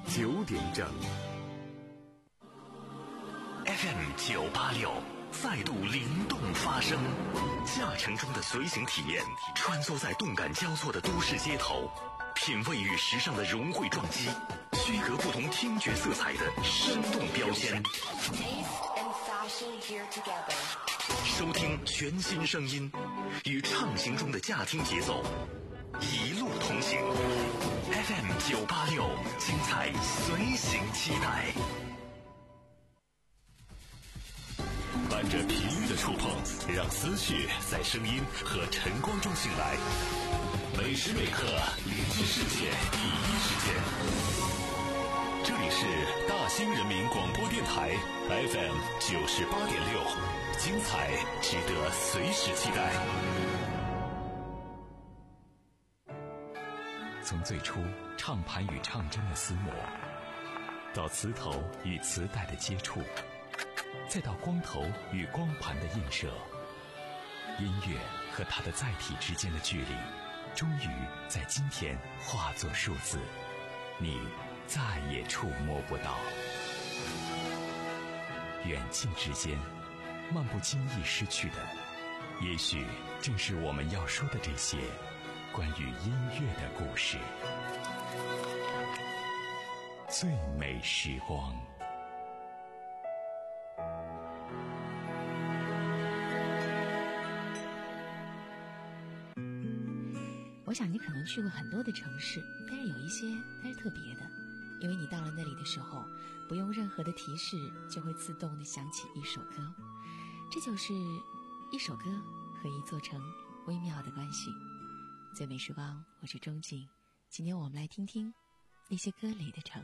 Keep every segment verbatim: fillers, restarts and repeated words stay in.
九点整。 F M 九八六再度灵动发声，驾乘中的随行体验，穿梭在动感交错的都市街头，品味与时尚的融汇撞击，区隔不同听觉色彩的生动标签。收听全新声音，与畅行中的驾听节奏，一路同行。F M 九八六，精彩随行期待。伴着频率的触碰，让思绪在声音和晨光中醒来。每时每刻连接世界第一时间。这里是大兴人民广播电台 F M 九十八点六，精彩值得随时期待。 从最初唱盘与唱针的厮磨，到磁头与磁带的接触，再到光头与光盘的映射，音乐和它的载体之间的距离，终于在今天化作数字，你再也触摸不到。远近之间，漫不经意失去的，也许正是我们要说的这些关于音乐的故事。最美时光。 我想你可能去过很多的城市，但是有一些它是特别的，因为你到了那里的时候，不用任何的提示，就会自动的响起一首歌。这就是一首歌和一座城微妙的关系。最美时光，我是钟静，今天我们来听听那些歌里的城。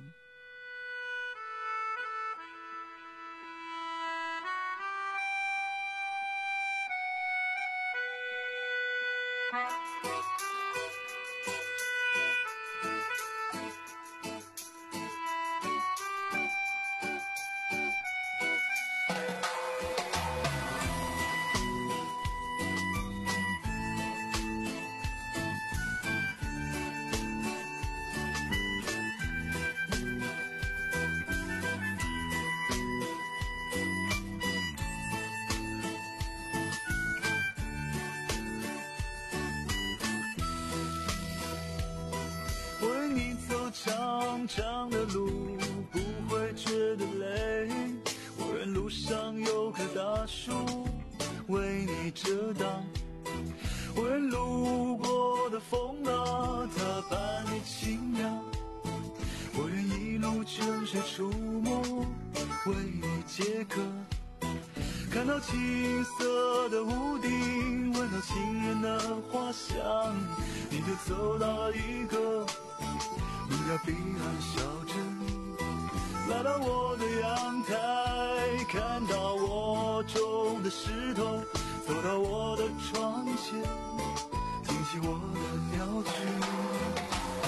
长长的路不会觉得累，我愿路上有棵大树为你遮挡，我愿路过的风啊它伴你轻扬，我愿一路泉水出没为你解渴，看到青色的屋顶，闻到情人的花香，你就走到了一个路遥彼岸小镇，来到我的阳台，看到我种的石头，走到我的窗前，听起我的鸟句。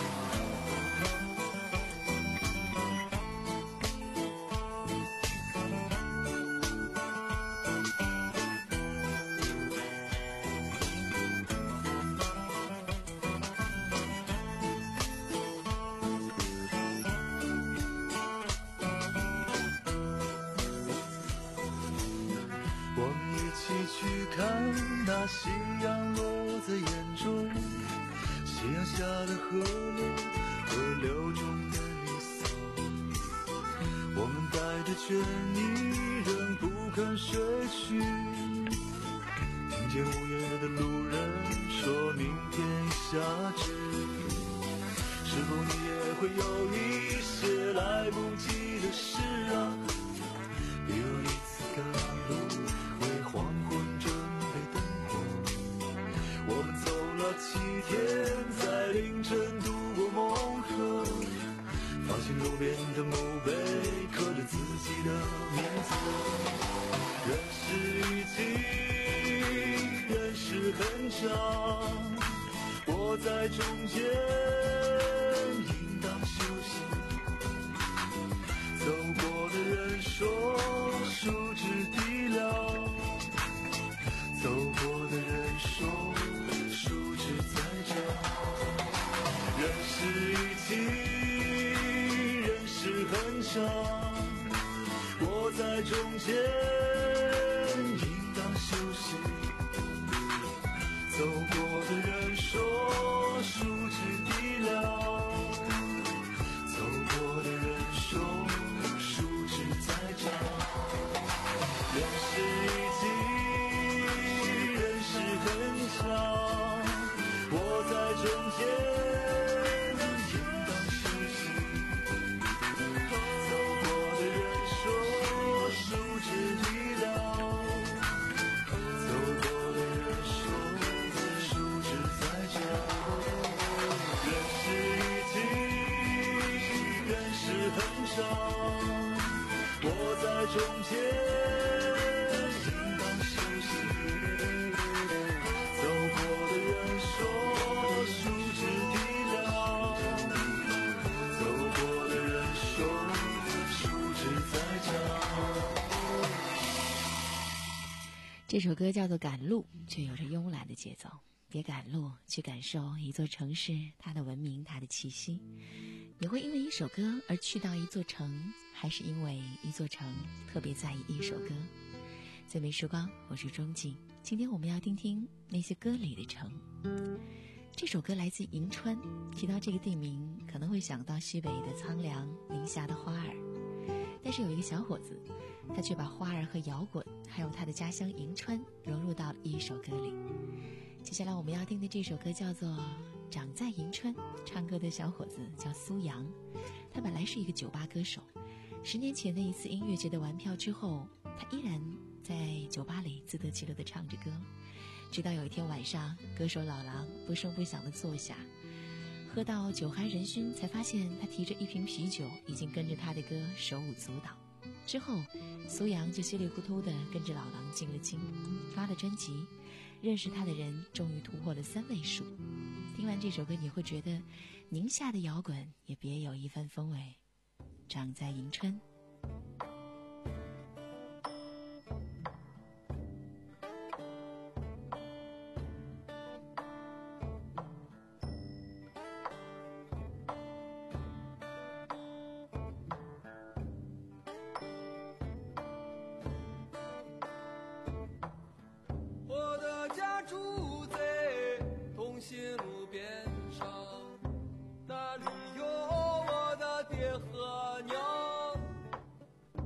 去看那夕阳落在眼中，夕阳下的河流，河流中的离骚，我们带着倦意仍不肯睡去，听见午夜的路人说明天下雨，是否你也会有一些来不及的事啊，比如一次赶路为黄昏准备灯火，我们走了七天，在凌晨渡过梦河，发现路边的墓碑刻着自己的名字。人世已经，人世很长，我在中间应当休息。走过的人说树枝低了，走过的人说树枝在这。人世已经，人世长，我在中间应当休息。走过的人说树枝低了，走过的人说树枝在长。人世已经，人世很长，我在中间应当休息。走过的人说树枝低了，走过的人说树枝在长。人世已经，人世很长，我在中间应当休息。走过的人说树枝低了，走过的人说树枝在长。 这首歌叫做《赶路》，却有着慵懒的节奏。别赶路，去感受一座城市它的文明，它的气息。你会因为一首歌而去到一座城，还是因为一座城特别在意一首歌？最美时光，我是钟静。今天我们要听听那些歌里的城。这首歌来自银川，提到这个地名可能会想到西北的苍凉，宁夏的花儿，但是有一个小伙子，他却把花儿和摇滚还有他的家乡银川融入到了一首歌里。接下来我们要听的这首歌叫做《长在银川》，唱歌的小伙子叫苏阳，他本来是一个酒吧歌手。十年前的一次音乐节的玩票之后，他依然在酒吧里自得其乐地唱着歌，直到有一天晚上，歌手老狼不声不响地坐下，喝到酒酣人醺，才发现他提着一瓶啤酒已经跟着他的歌手舞足蹈。之后苏阳就稀里糊涂地跟着老狼进了京，发了专辑，认识他的人终于突破了三位数。听完这首歌，你会觉得宁夏的摇滚也别有一番风味。长在银川。 我的家住在东兴路边上，那里有我的爹和娘。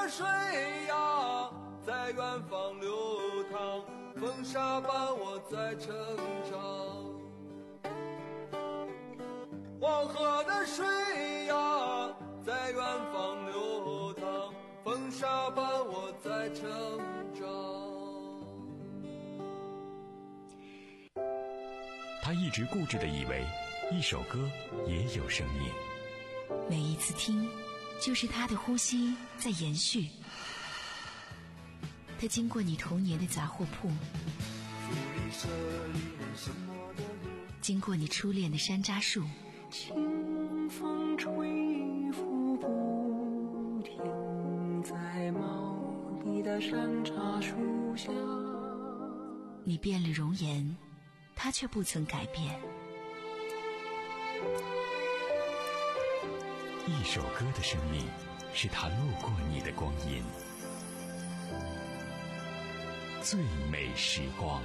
的水呀在远方流淌，风沙伴我在成长。黄河的水呀在远方流淌，风沙伴我在成长。 他一直固执地以为一首歌也有生命， 每一次听就是他的呼吸在延续。他经过你童年的杂货铺，经过你初恋的山楂树， 清风吹拂不停在茂密的山茶树下。 你变了容颜，他却不曾改变。 一首歌的生命是他路过你的光阴，最美时光。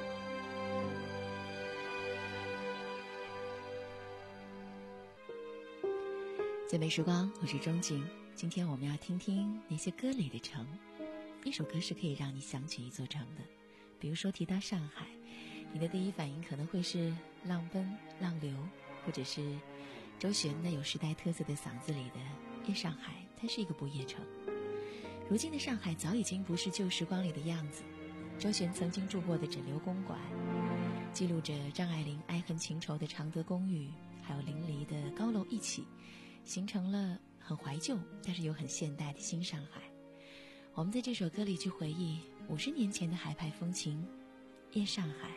最美时光，我是钟景。今天我们要听听那些歌里的城。一首歌是可以让你想起一座城的，比如说提到上海，你的第一反应可能会是浪奔浪流，或者是周璇那有时代特色的嗓子里的夜上海，它是一个不夜城。如今的上海早已经不是旧时光里的样子。周璇曾经住过的枕流公馆，记录着张爱玲爱恨情仇的常德公寓，还有邻里的高楼一起，形成了很怀旧但是又很现代的新上海。我们在这首歌里去回忆五十年前的海派风情，夜上海。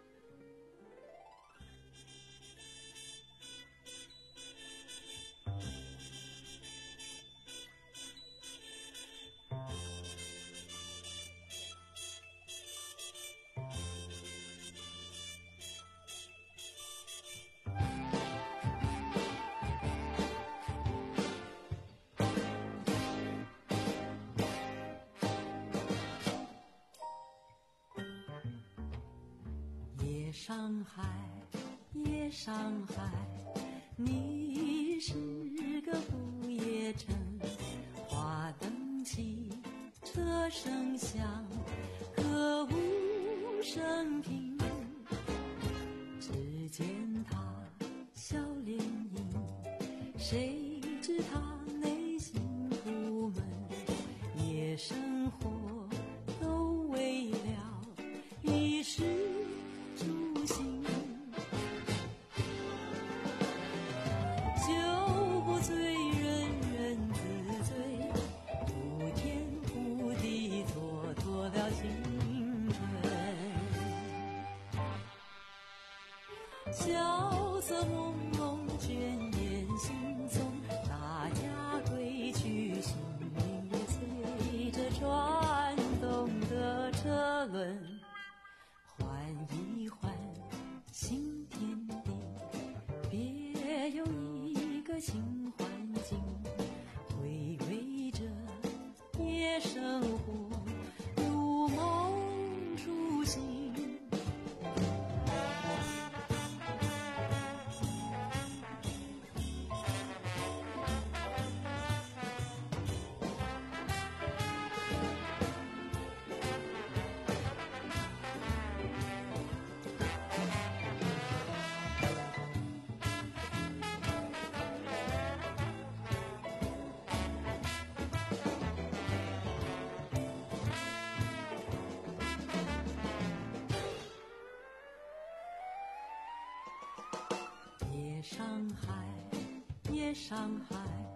上海，夜上海，你是个不夜城，花灯起，车声响，歌舞升平。只见他笑脸迎，谁知他内心苦闷，夜生活都为了衣食住行，酒不醉人人自醉，呼天呼地蹉跎了青春，萧瑟朦胧倦眼惺忪，大家归去，心灵也随着转动的车轮换一换新天地，别有一个新环境，回味着夜生活，如梦初醒。夜上海，夜上海，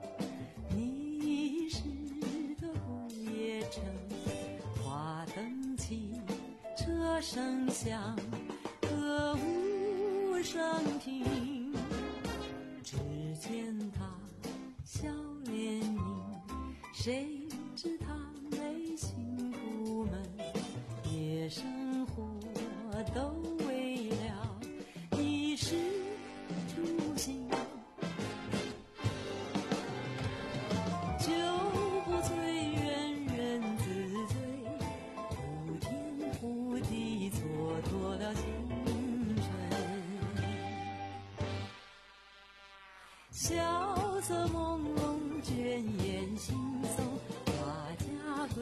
你是个不夜城，花灯起，车声响，歌舞升平。只见他笑脸迎，谁知他内心苦闷，夜生活都为了衣食住行，酒不醉人人自醉，呼天呼地蹉跎了青春，萧瑟朦胧倦眼惺忪，大家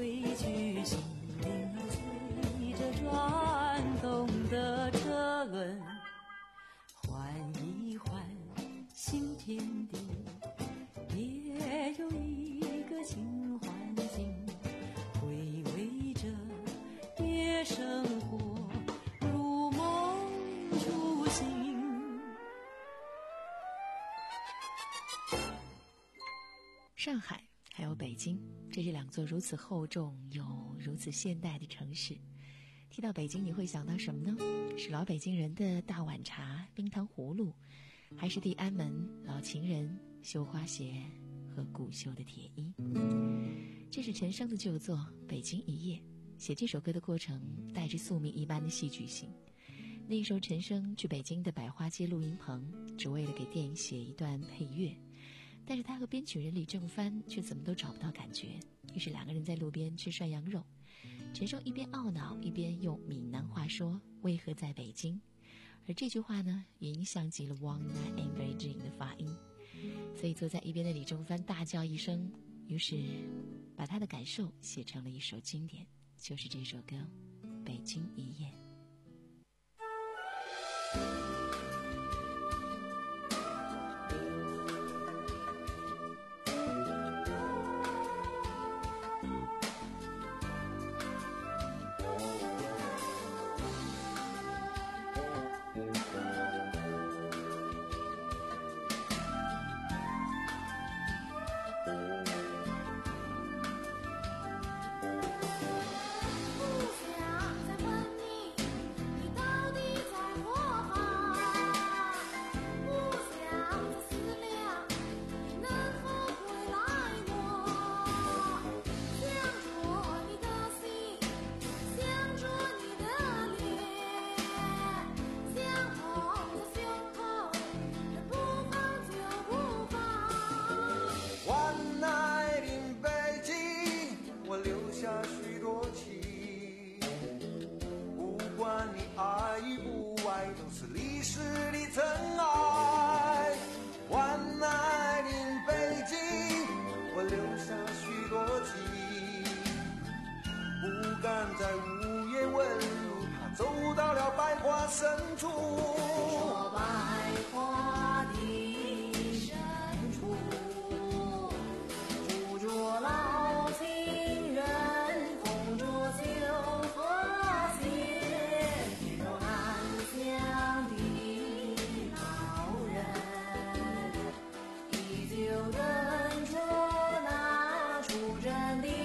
归去，心灵儿随着转动的车轮，换一换新天地，也有一个新环境，回味着夜生活，如梦初醒。 上海还有北京，这是两座如此厚重又如此现代的城市。提到北京，你会想到什么呢？是老北京人的大碗茶、冰糖葫芦，还是地安门、老情人、绣花鞋和古绣的铁衣？这是陈升的旧作《北京一夜》，写这首歌的过程带着宿命一般的戏剧性。那时候陈升去北京的百花街录音棚，只为了给电影写一段配乐，但是他和编曲人李正帆却怎么都找不到感觉，于是两个人在路边吃涮羊肉。陈升一边懊恼一边用闽南话说为何在北京，而这句话呢也影响极了 One Night in Beijing 的发音，所以坐在一边的李正帆大叫一声，于是把他的感受写成了一首经典，就是这首歌《北京一夜》。 在午夜问路，他走到了百花深处。 说百花的深处，住着老情人，共着酒和血，天中南乡的老人，依旧等着那出征的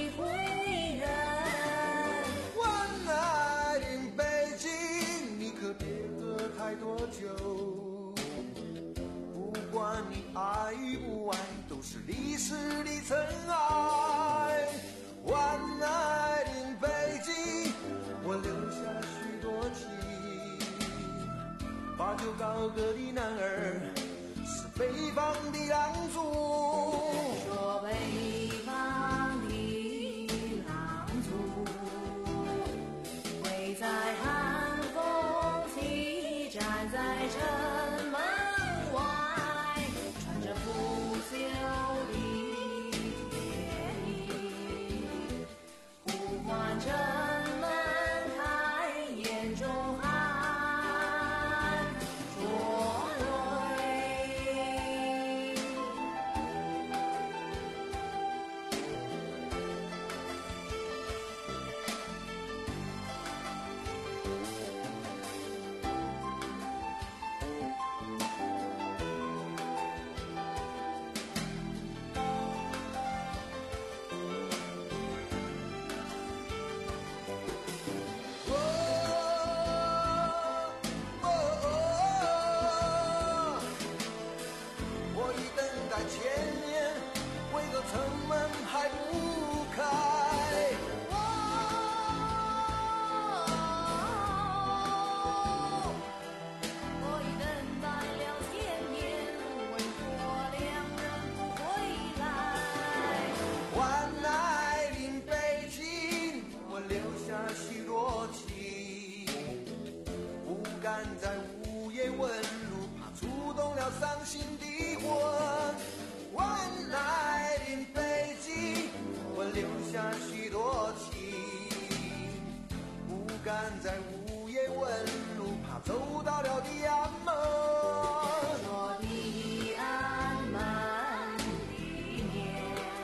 太多酒，不管你爱与不爱，都是历史的尘埃。One night in 北京，我留下许多情。把酒高歌的男儿，是北方的狼族。 说北方的狼族，会在寒风起站在城门外，穿着腐朽的铁衣，呼唤城门开，眼中含着泪。 城门还不开， 哦，我已等待了千年，为何两人不回来？ 万籁临北京，我留下许多情，不敢在午夜问路，怕触动了伤心的魂。万籁临北京，我留下许多情，不敢在午夜问路，怕走到了地安门。 说地安门里面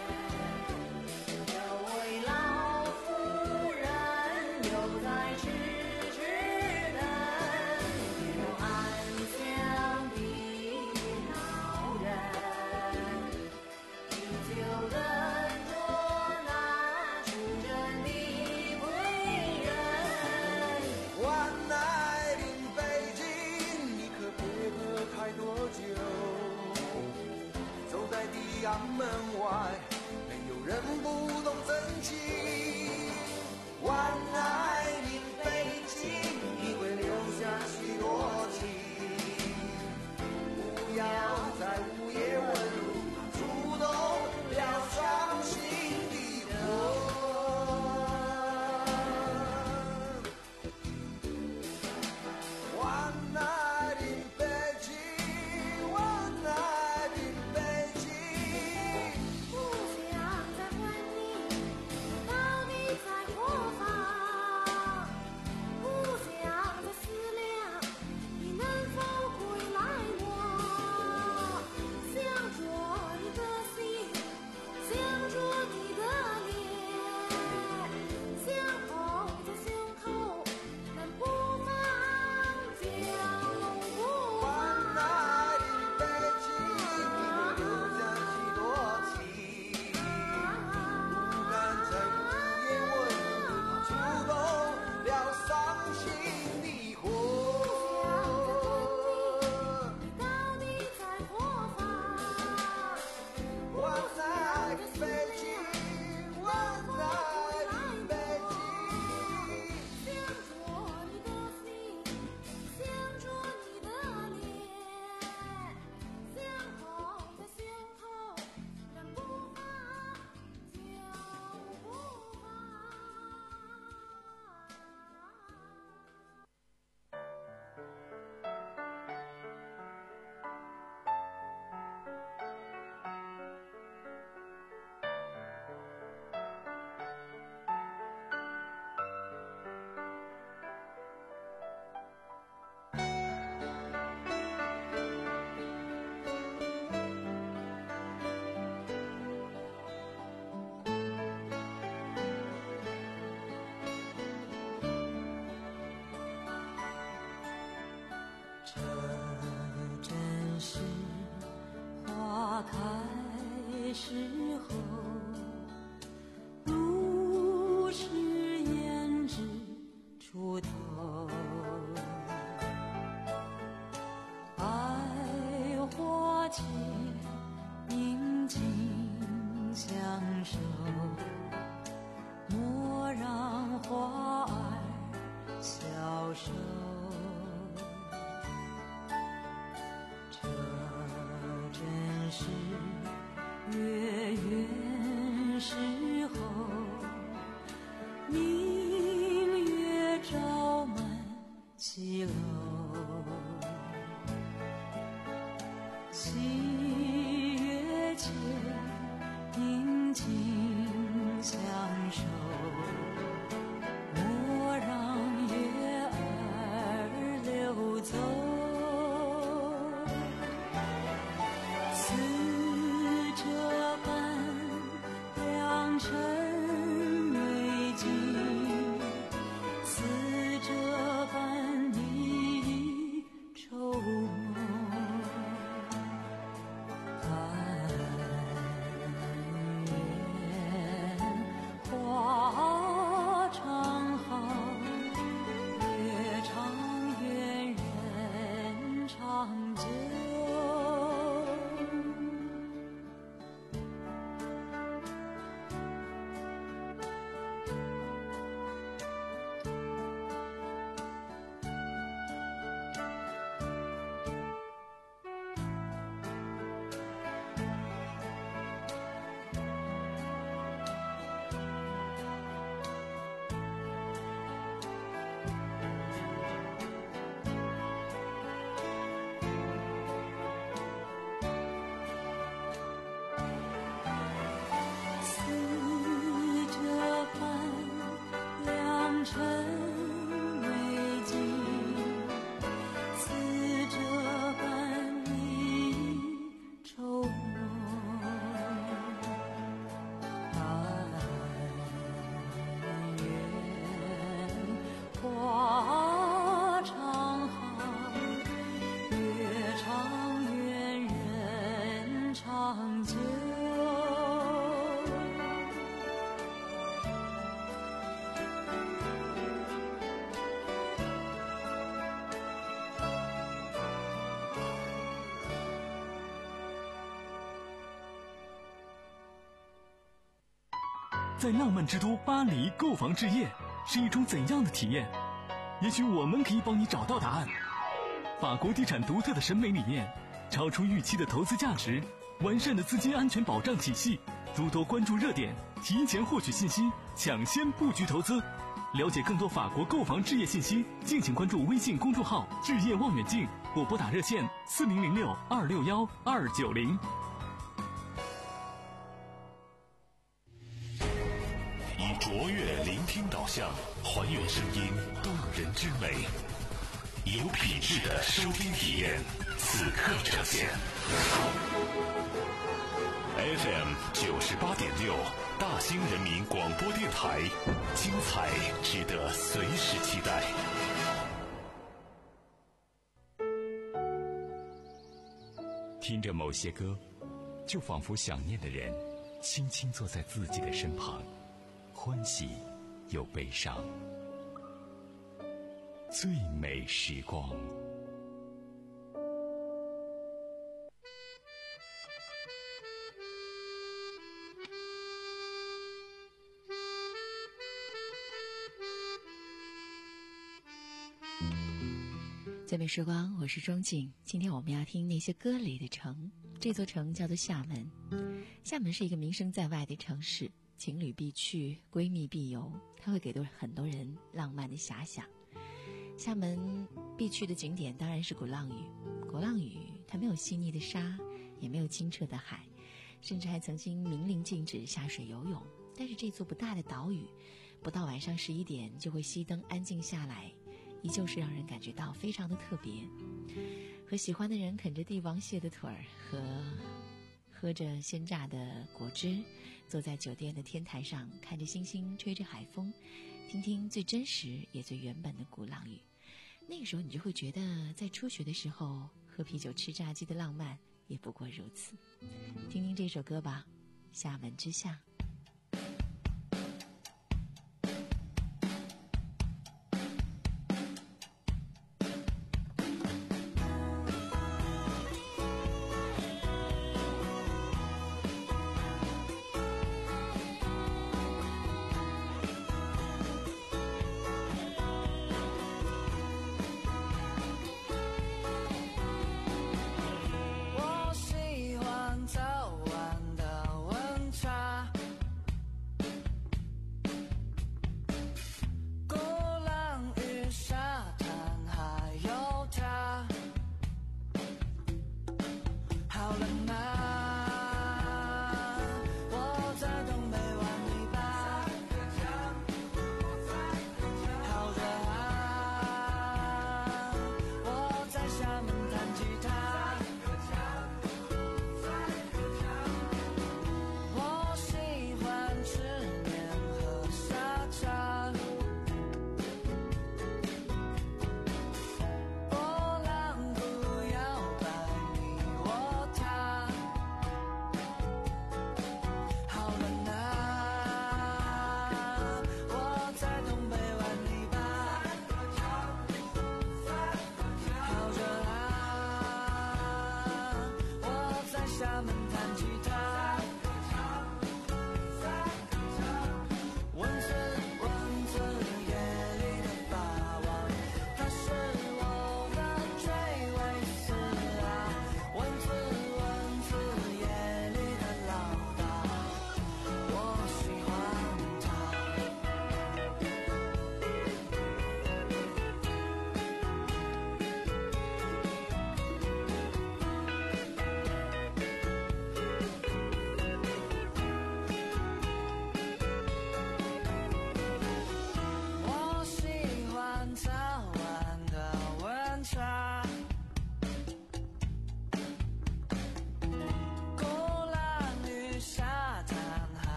有位老妇人，犹在痴痴等，有安详的老人，依旧等着那出征的归人。 万爱临北京，你可别喝太多酒，走在地安门外，没有人不懂真情。万爱临北京，你会留下许多情，不要在午夜问路，触动了伤心的魂。万爱临北京，万爱临北京。 不想再问你到底在何方，不想再思量你能否归来我。想着你的心，想着你的脸，想捧在胸口，但不放将永不万放。 爱临北京，你会留下许多情，不敢在午夜问路，怕触动了伤心的魂。 你到底在何方？ 万爱临北京，万爱临北京。 想着你的心，想着你的脸，想捧在胸口，但不放就不放。这真是花开时候，如是胭脂出头。百花间宁静相守，莫让花儿消瘦。这真是月圆时候，明月照满西楼。七月间宁静相守，莫让月儿流走。似这般良辰美景，似这般你愁梦。但愿花常好，月长圆，人长久。 在浪漫之都巴黎购房置业是一种怎样的体验？也许我们可以帮你找到答案。法国地产独特的审美理念，超出预期的投资价值，完善的资金安全保障体系，多多关注热点，提前获取信息，抢先布局投资。了解更多法国购房置业信息，敬请关注微信公众号置业望远镜，或拨打热线四零零六二六幺二九零。 以卓越聆听导向，还原声音动人之美，有品质的收听体验，此刻呈现。F M 九十八点六，大兴人民广播电台，精彩值得随时期待。 听着某些歌，就仿佛想念的人轻轻坐在自己的身旁，欢喜又悲伤。最美时光。 最美时光，我是钟静。今天我们要听那些歌里的城。这座城叫做厦门。厦门是一个名声在外的城市，情侣必去，闺蜜必游，它会给到很多人浪漫的遐想。厦门必去的景点当然是鼓浪屿。鼓浪屿它没有细腻的沙，也没有清澈的海，甚至还曾经明令禁止下水游泳。但是这座不大的岛屿，不到晚上十一点就会熄灯安静下来，依旧是让人感觉到非常的特别。和喜欢的人啃着帝王蟹的腿儿，和喝着鲜榨的果汁，坐在酒店的天台上，看着星星，吹着海风，听听最真实也最原本的鼓浪屿。那个时候你就会觉得，在初学的时候喝啤酒吃炸鸡的浪漫也不过如此。听听这首歌吧，《厦门之夏》。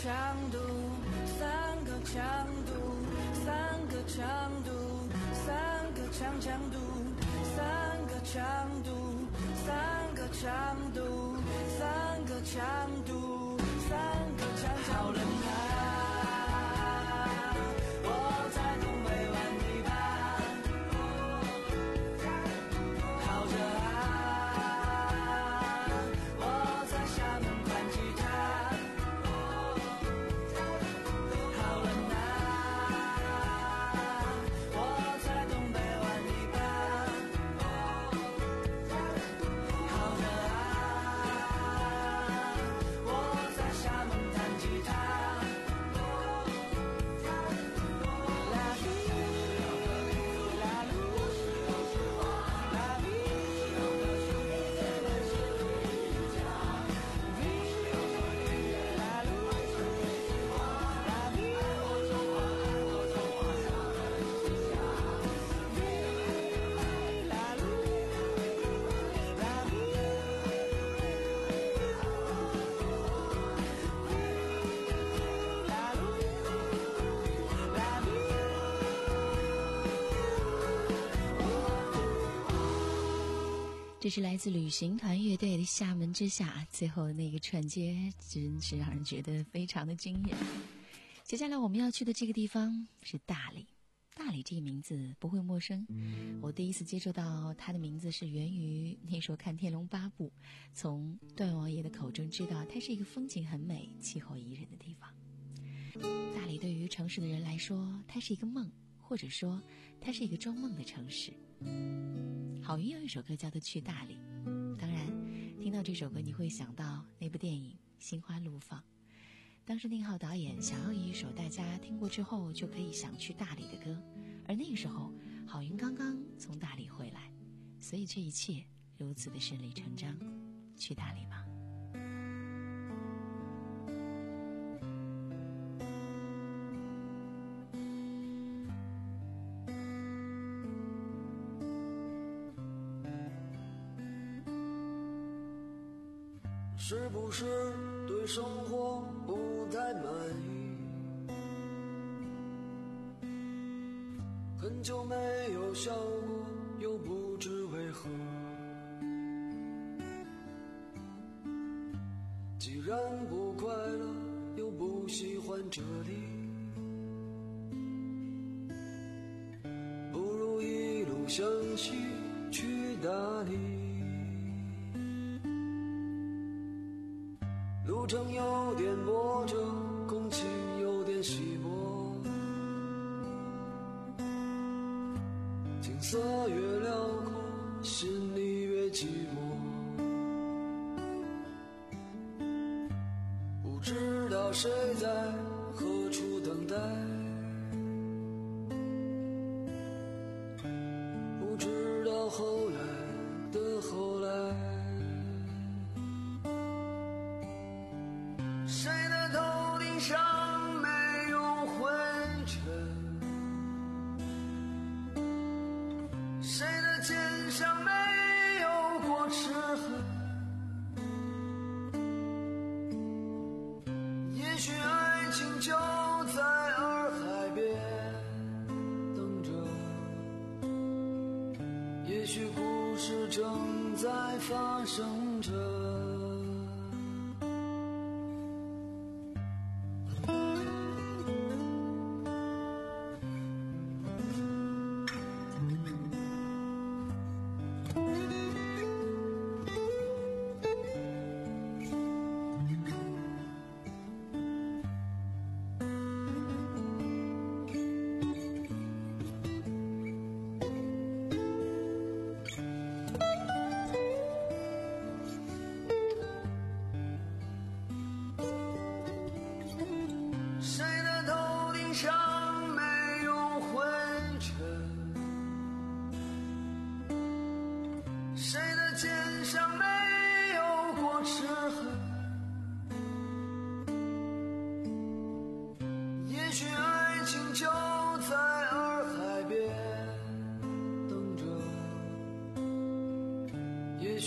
强度，三个强度，三个强度，三个强强度，三个强度，三个强度，三个强度，三个强强度。好冷啊，我在东北玩泥巴。好热啊，我在厦门弹吉他。好冷啊，我在东北玩泥巴。好热啊，我在厦门弹吉他。啦哩啦噜，啦哩啦噜，啦哩啦噜，啦哩啦噜，啦哩。 这是来自旅行团乐队的《厦门之夏》，最后那个串接真是让人觉得非常的惊艳。接下来我们要去的这个地方是大理。大理这个名字不会陌生，我第一次接触到它的名字是源于那时候看《天龙八部》，从段王爷的口中知道它是一个风景很美、气候宜人的地方。大理对于城市的人来说，它是一个梦，或者说它是一个装梦的城市。郝云有一首歌叫做《去大理》，当然听到这首歌你会想到那部电影《心花怒放》。当时宁浩导演想要一首大家听过之后就可以想去大理的歌，而那个时候郝云刚刚从大理回来，所以这一切如此的顺理成章。去大理吗？ 是不是对生活不太满意？很久没有笑过，又不知为何。既然不快乐，又不喜欢这里，不如一路向西去大理。路程有点波折，空气有点稀薄，景色越辽阔，心里越寂寞。不知道谁在何处等待，不知道后来的后来。谁的头顶上没有灰尘？谁的肩上没有过齿痕？也许爱情就在洱海边等着，也许故事正在发生着。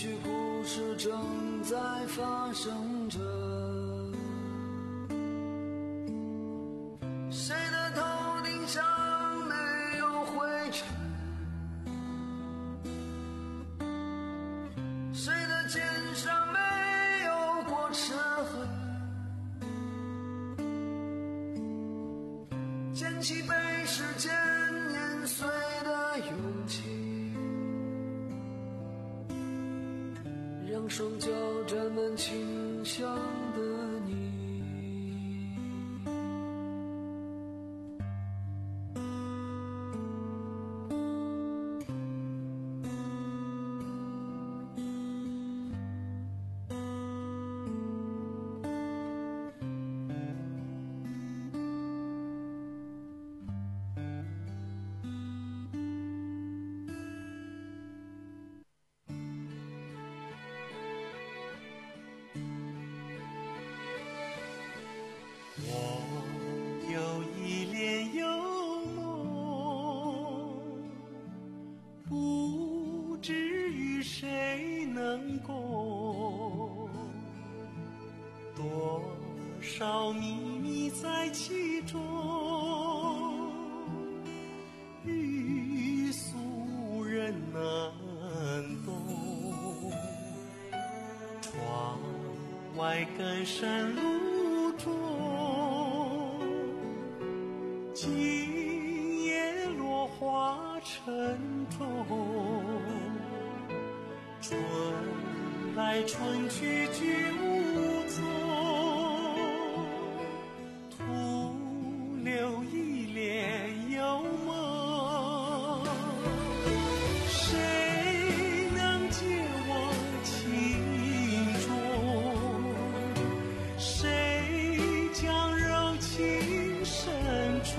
正在发生着。 捡起被时间碾碎的勇气，让双脚沾满清香的你。 少秘密在其中，欲俗人难懂。窗外根山路中，今夜落花沉重。春来春去居无踪，留一帘幽梦，谁能解我情衷？谁将柔情深重？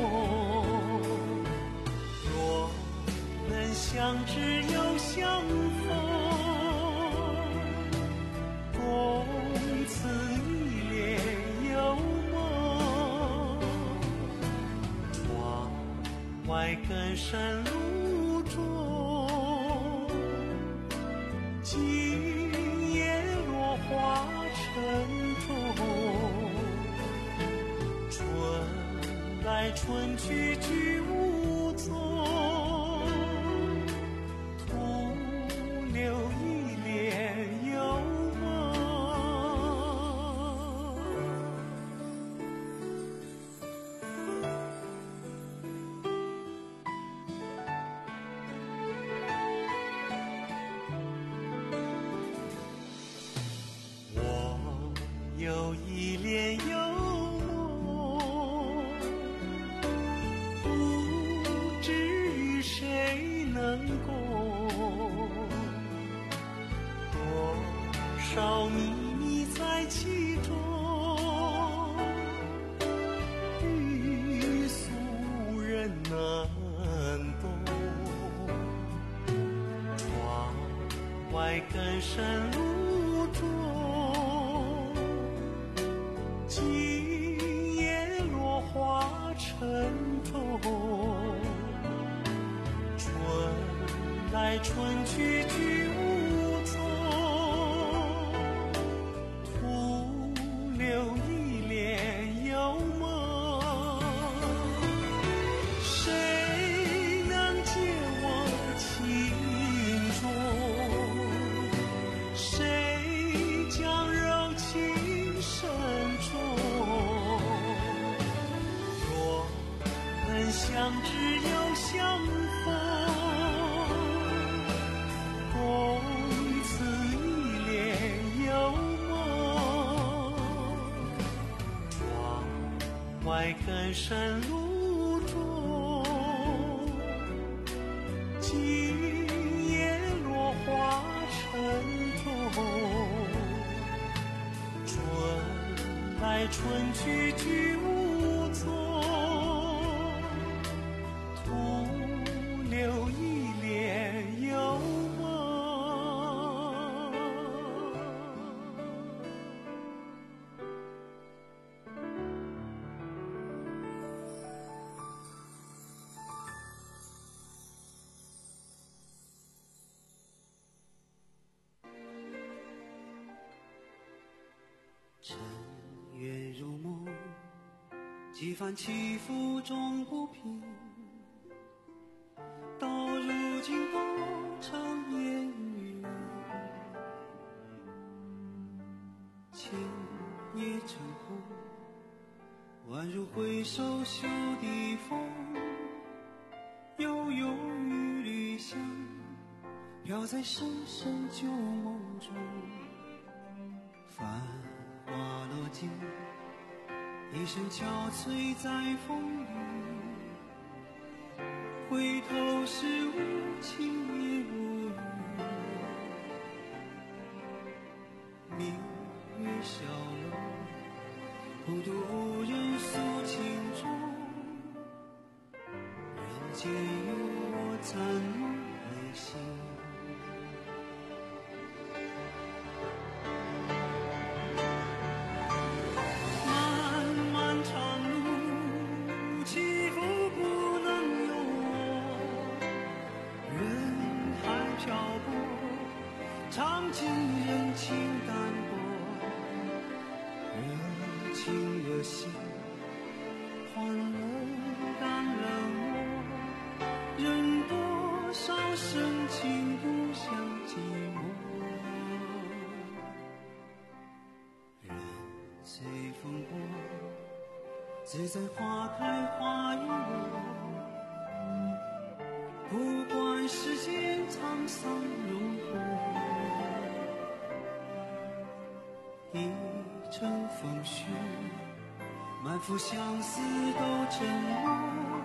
若能相知又相逢，共此一帘幽梦。外根山路中，今夜落花沉重。春来春去居无踪，徒留一帘幽梦。有一帘幽梦，不知与谁能共，多少秘密在其中，欲俗人难懂。窗外根山路中，今夜落花沉重。春来春去居无踪，徒留一帘幽梦。谁能解我情衷？谁将柔情深重？若能相知又相逢，共此一帘幽梦。窗外根山路中，今夜落花沉重。春来春去居无踪，徒留一帘幽梦。 晨月如梦，几番起伏终不平，到如今饱尝烟雨。千叶成红， 宛如挥手袖的风，悠悠雨里香，飘在深深旧梦中。繁花落尽，一声憔悴在风里，回头是无情也无语。明月小楼，空独无人诉情衷，人间有我残梦还醒。漫漫长路，起伏不能由我，人海漂泊，尝尽人情淡薄，热情热心，欢乐淡冷漠，人多少深情独享寂寞。人随风过，自在花开花又落，不管世间沧桑如何，一程风絮，满腹相思都沉默，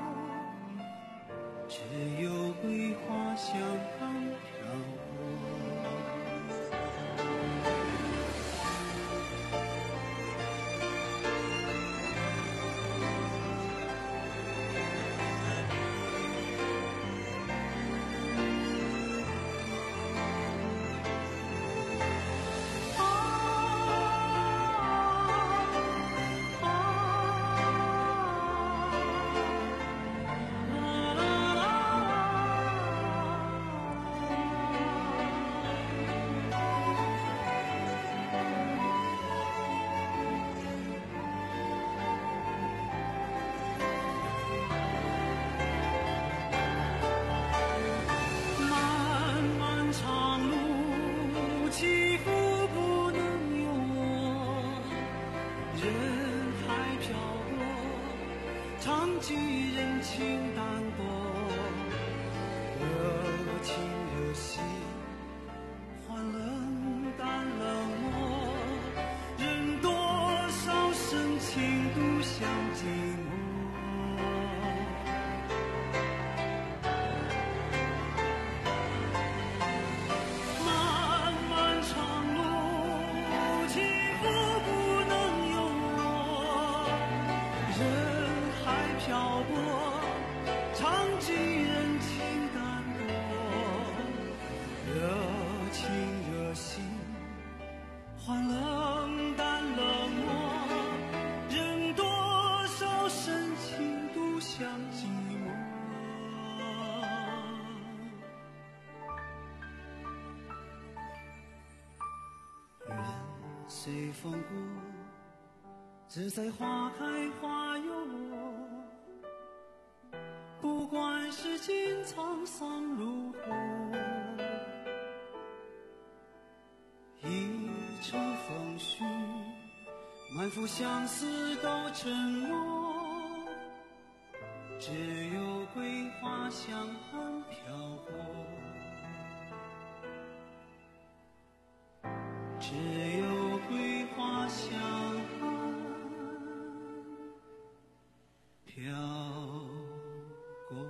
只有桂花香飘过。随风过，自在花开花又落，不管世间沧桑如何，一程风絮，满腹相思都沉默，只有桂花香飘过，只有桂花香飘过。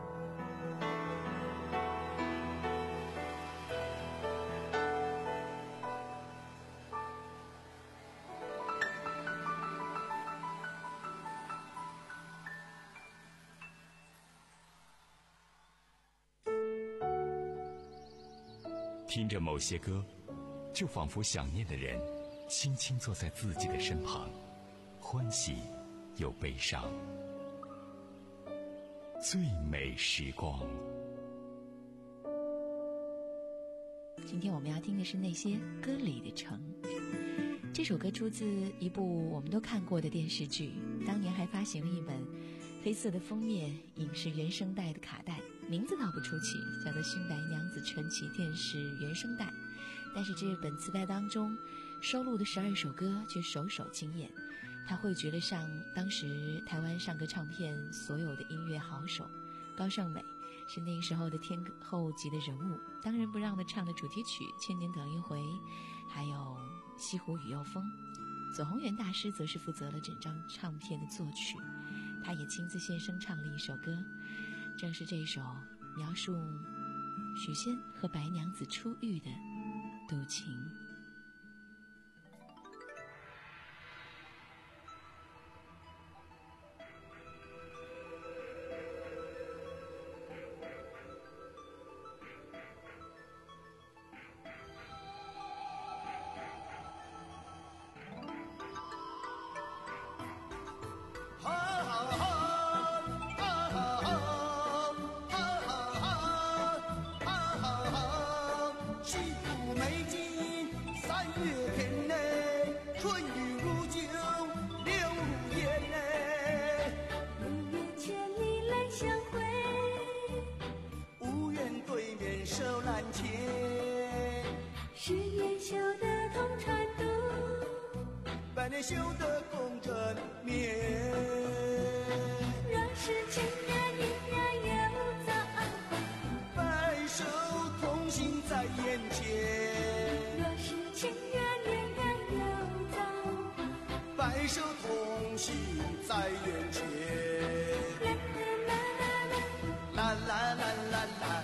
听着某些歌，就仿佛想念的人轻轻坐在自己的身旁，欢喜又悲伤。最美时光。 今天我们要听的是那些歌里的城。这首歌出自一部我们都看过的电视剧，当年还发行了一本黑色的封面影视原声带的卡带，名字倒不出奇，叫做《新白娘子传奇电视原声带》。但是这本磁带当中收录的十二首歌却首首惊艳， 他汇聚了上当时台湾上歌唱片所有的音乐好手，高胜美是那个时候的天后级的人物，当仁不让的唱的主题曲《千年等一回》，还有《西湖雨又风》。左宏元大师则是负责了整张唱片的作曲，他也亲自现声唱了一首歌，正是这一首描述许仙和白娘子初遇的《赌情》。 修得共枕眠， 若是情缘萦然又早， 白首同行在眼前。 若是情缘萦然又早， 白首同行在眼前。啦啦啦啦啦。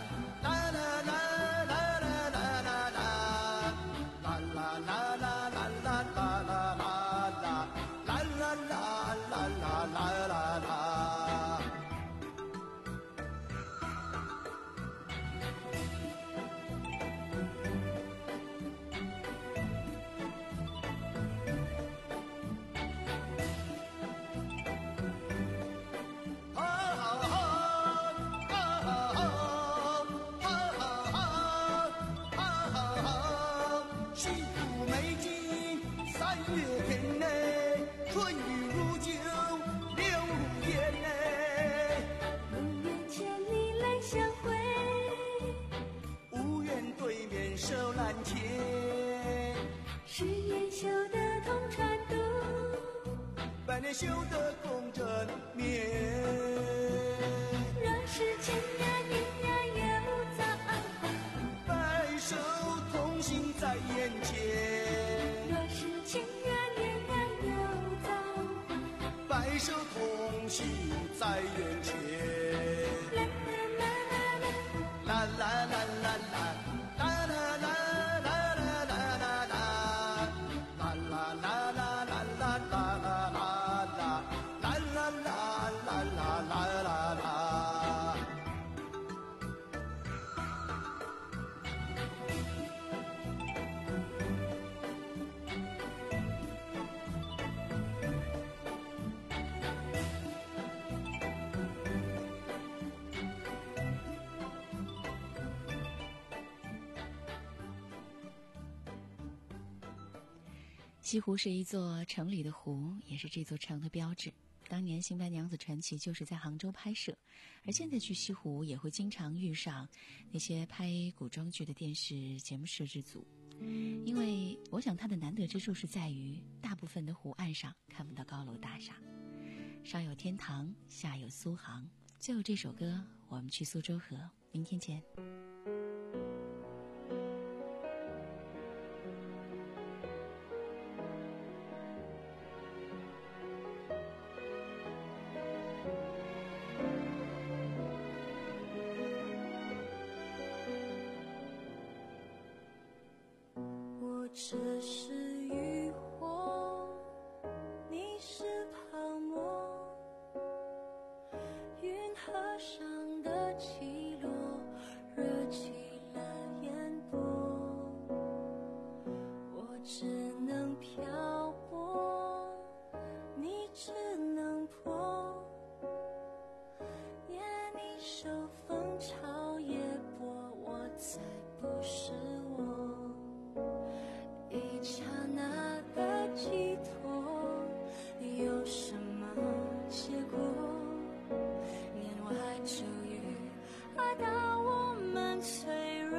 百年修得共枕眠， 若是情缘萦然又早， 白首同行在眼前。 若是情缘萦然又早， 白首同行在眼前。啦啦啦啦啦。 西湖是一座城里的湖，也是这座城的标志。当年《新白娘子传奇》就是在杭州拍摄，而现在去西湖也会经常遇上那些拍古装剧的电视节目摄制组，因为我想它的难得之处是在于大部分的湖岸上看不到高楼大厦，上有天堂，下有苏杭。最后这首歌我们去苏州河，明天见。 只是渔火，你是泡沫，云河上的起落热起了眼波，我只能漂泊，你只能破，念你手风潮也波，我才不是我。一刹那的寄托，有什么结果？年外秋雨，爱到我们脆弱。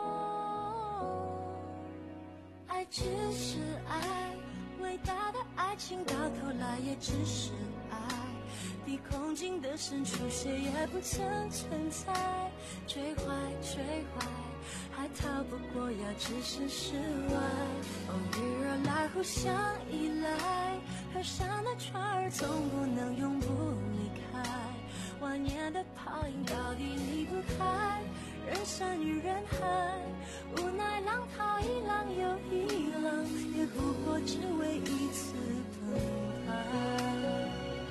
爱只是爱，伟大的爱情到头来也只是爱，比空境的深处谁也不曾存在。追怀追怀，还逃不过要置身事外。偶遇而来，互相依赖，河上的船儿总不能永不离开。万年的泡影到底离不开人山与人海，无奈浪淘一浪又一浪，也不过只为一次澎湃。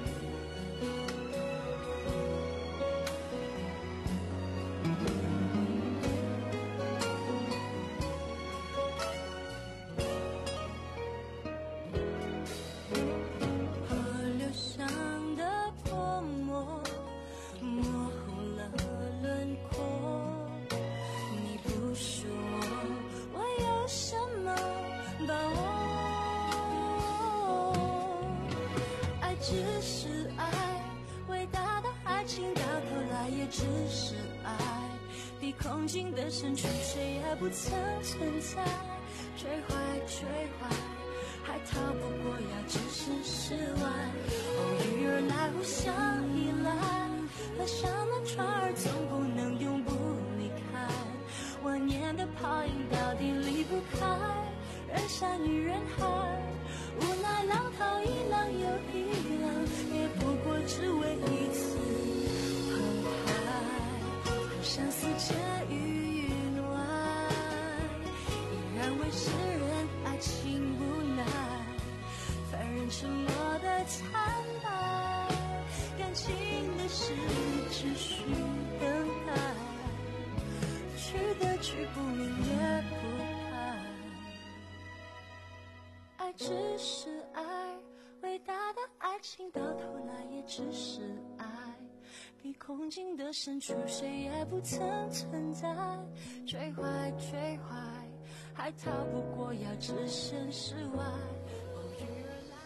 只是爱，伟大的爱情到头来也只是爱，比空境的深处谁也不曾存在。追怀追怀，还逃不过要置身事外。偶遇而来，互相依赖，河上的船儿总不能永不离开。万年的泡影到底离不开人山与人海，无奈浪淘一浪又一浪，也不过只为一次澎湃。河上四界与云外，依然为世人爱情无奈。凡人沉默的惨白，感情的事只需等待。去的去，不明也不爱。爱只是爱，伟大的爱情到头来也只是爱，比空境的深处谁也不曾存在。追怀追怀，还逃不过要置身事外。偶遇而来。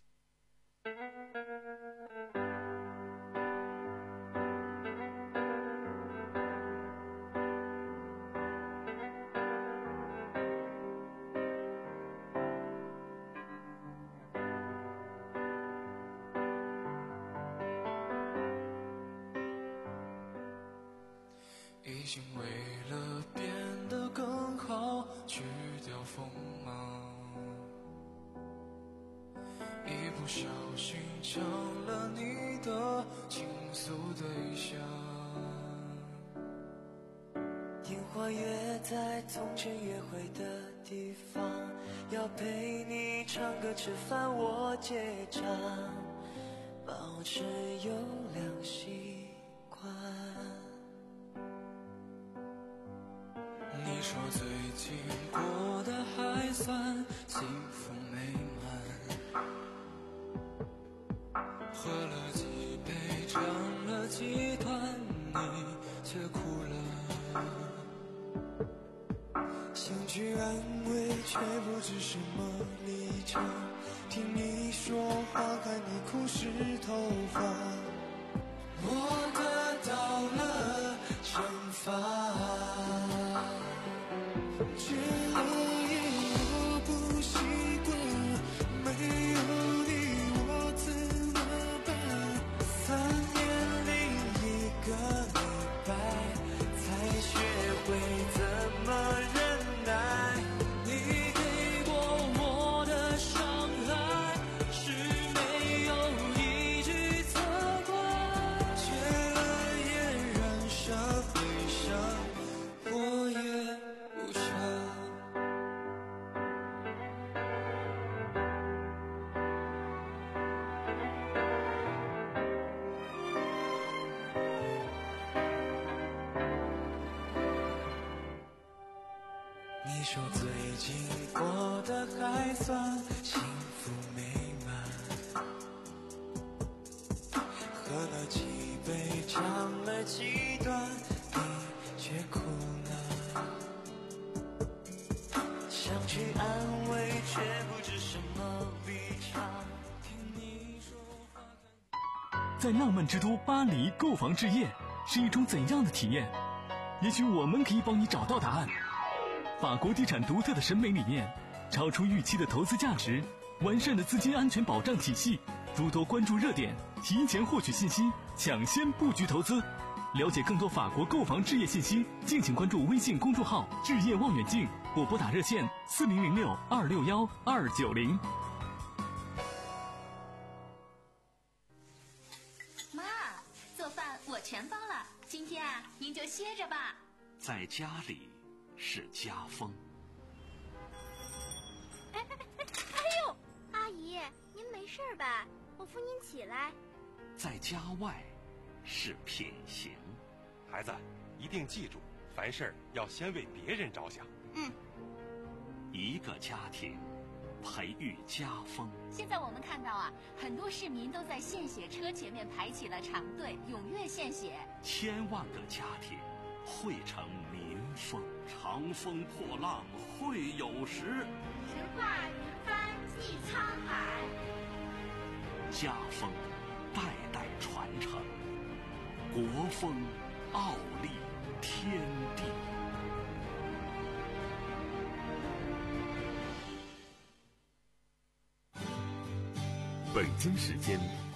已经为了变得更好，去掉锋芒，一不小心抢了你的倾诉对象。 烟花约在从前约会的地方，要陪你唱歌吃饭我结账，保持优良习惯。 你说最近过得还算幸福美满，喝了几杯尝了几段，你却哭了。 想去安慰却不知什么立场，听你说话看你哭湿头发， 我得到了惩罚。 觉得也我不习惯，没有你我怎么办？ 三年零一个礼拜，才学会怎么忍耐。你给过我的伤害，是没有一句责怪， 觉得也染上悲伤，我也不傻。 你说最近过得还算幸福美满，喝了几杯尝了几段，你却哭了。 想去安慰却不知什么立场，听你说话。 在浪漫之都巴黎购房置业是一种怎样的体验？也许我们可以帮你找到答案。法国地产独特的审美理念，超出预期的投资价值， 完善的资金安全保障体系，诸多关注热点，提前获取信息，抢先布局投资。了解更多法国购房置业信息，敬请关注微信公众号“置业望远镜”或拨打热线四零零六二六幺二九零。 妈，做饭我全包了，今天啊，您就歇着吧。 在家里是家风。 哎哎哎哎呦，阿姨，您没事吧？我扶您起来。 在家外是品行。 孩子，一定记住，凡事要先为别人着想。 嗯。 一个家庭培育家风。 现在我们看到啊，很多市民都在献血车前面排起了长队，踊跃献血。 千万个家庭汇成民风。长风破浪会有时， 直挂云帆济沧海。 家风代代传承，国风傲立天地。 北京时间